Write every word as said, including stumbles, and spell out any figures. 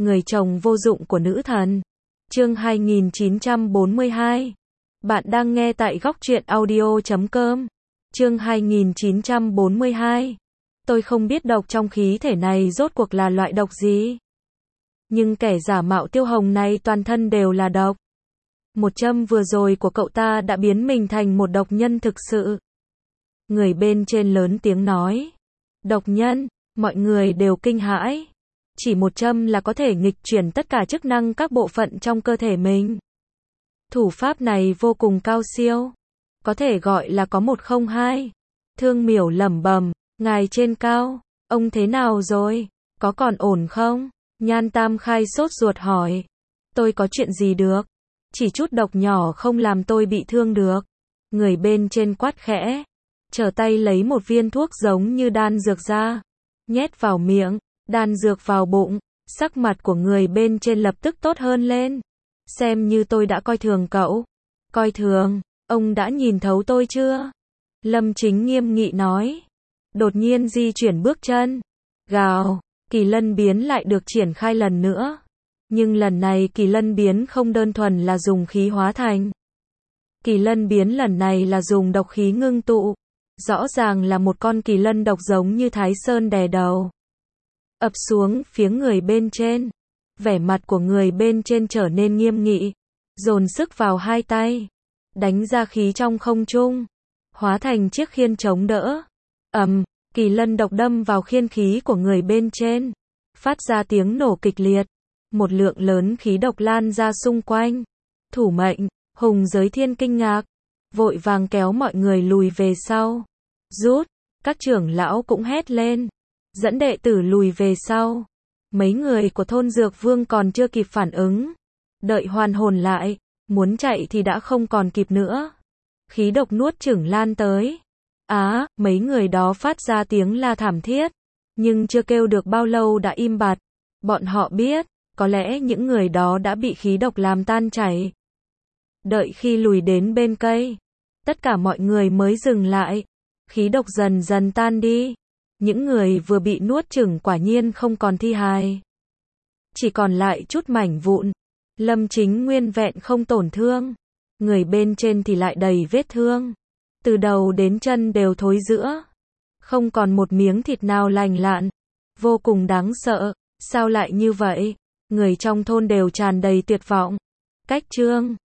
Người chồng vô dụng của nữ thần. Chương hai nghìn chín trăm bốn mươi hai. Bạn đang nghe tại góc truyện audio chấm com. Chương hai nghìn chín trăm bốn mươi hai. Tôi không biết độc trong khí thể này rốt cuộc là loại độc gì. Nhưng kẻ giả mạo Tiêu Hồng này toàn thân đều là độc. Một châm vừa rồi của cậu ta đã biến mình thành một độc nhân thực sự. Người bên trên lớn tiếng nói. Độc nhân, mọi người đều kinh hãi. Chỉ một châm là có thể nghịch chuyển tất cả chức năng các bộ phận trong cơ thể mình. Thủ pháp này vô cùng cao siêu. Có thể gọi là có một không hai. Thương Miểu lẩm bẩm, ngài trên cao, ông thế nào rồi? Có còn ổn không? Nhan Tam Khai sốt ruột hỏi. Tôi có chuyện gì được? Chỉ chút độc nhỏ không làm tôi bị thương được. Người bên trên quát khẽ. Trở tay lấy một viên thuốc giống như đan dược ra. Nhét vào miệng, đan dược vào bụng. Sắc mặt của người bên trên lập tức tốt hơn lên. Xem như tôi đã coi thường cậu. Coi thường, ông đã nhìn thấu tôi chưa? Lâm Chính nghiêm nghị nói. Đột nhiên di chuyển bước chân. Gào, Kỳ Lân biến lại được triển khai lần nữa. Nhưng lần này Kỳ Lân biến không đơn thuần là dùng khí hóa thành. Kỳ Lân biến lần này là dùng độc khí ngưng tụ. Rõ ràng là một con kỳ lân độc giống như Thái Sơn đè đầu. Ập xuống phía người bên trên. Vẻ mặt của người bên trên trở nên nghiêm nghị. Dồn sức vào hai tay. Đánh ra khí trong không trung. Hóa thành chiếc khiên chống đỡ. Ầm, kỳ lân độc đâm vào khiên khí của người bên trên. Phát ra tiếng nổ kịch liệt. Một lượng lớn khí độc lan ra xung quanh. Thủ mệnh, Hùng Giới Thiên kinh ngạc. Vội vàng kéo mọi người lùi về sau. Rút, các trưởng lão cũng hét lên. Dẫn đệ tử lùi về sau. Mấy người của thôn Dược Vương còn chưa kịp phản ứng. Đợi hoàn hồn lại, muốn chạy thì đã không còn kịp nữa. Khí độc nuốt chửng lan tới. Á, mấy người đó phát ra tiếng la thảm thiết. Nhưng chưa kêu được bao lâu đã im bặt. Bọn họ biết, có lẽ những người đó đã bị khí độc làm tan chảy. Đợi khi lùi đến bên cây, tất cả mọi người mới dừng lại. Khí độc dần dần tan đi. Những người vừa bị nuốt chửng quả nhiên không còn thi hài. Chỉ còn lại chút mảnh vụn. Lâm Chính nguyên vẹn không tổn thương. Người bên trên thì lại đầy vết thương. Từ đầu đến chân đều thối rữa. Không còn một miếng thịt nào lành lặn. Vô cùng đáng sợ. Sao lại như vậy? Người trong thôn đều tràn đầy tuyệt vọng. Cách chương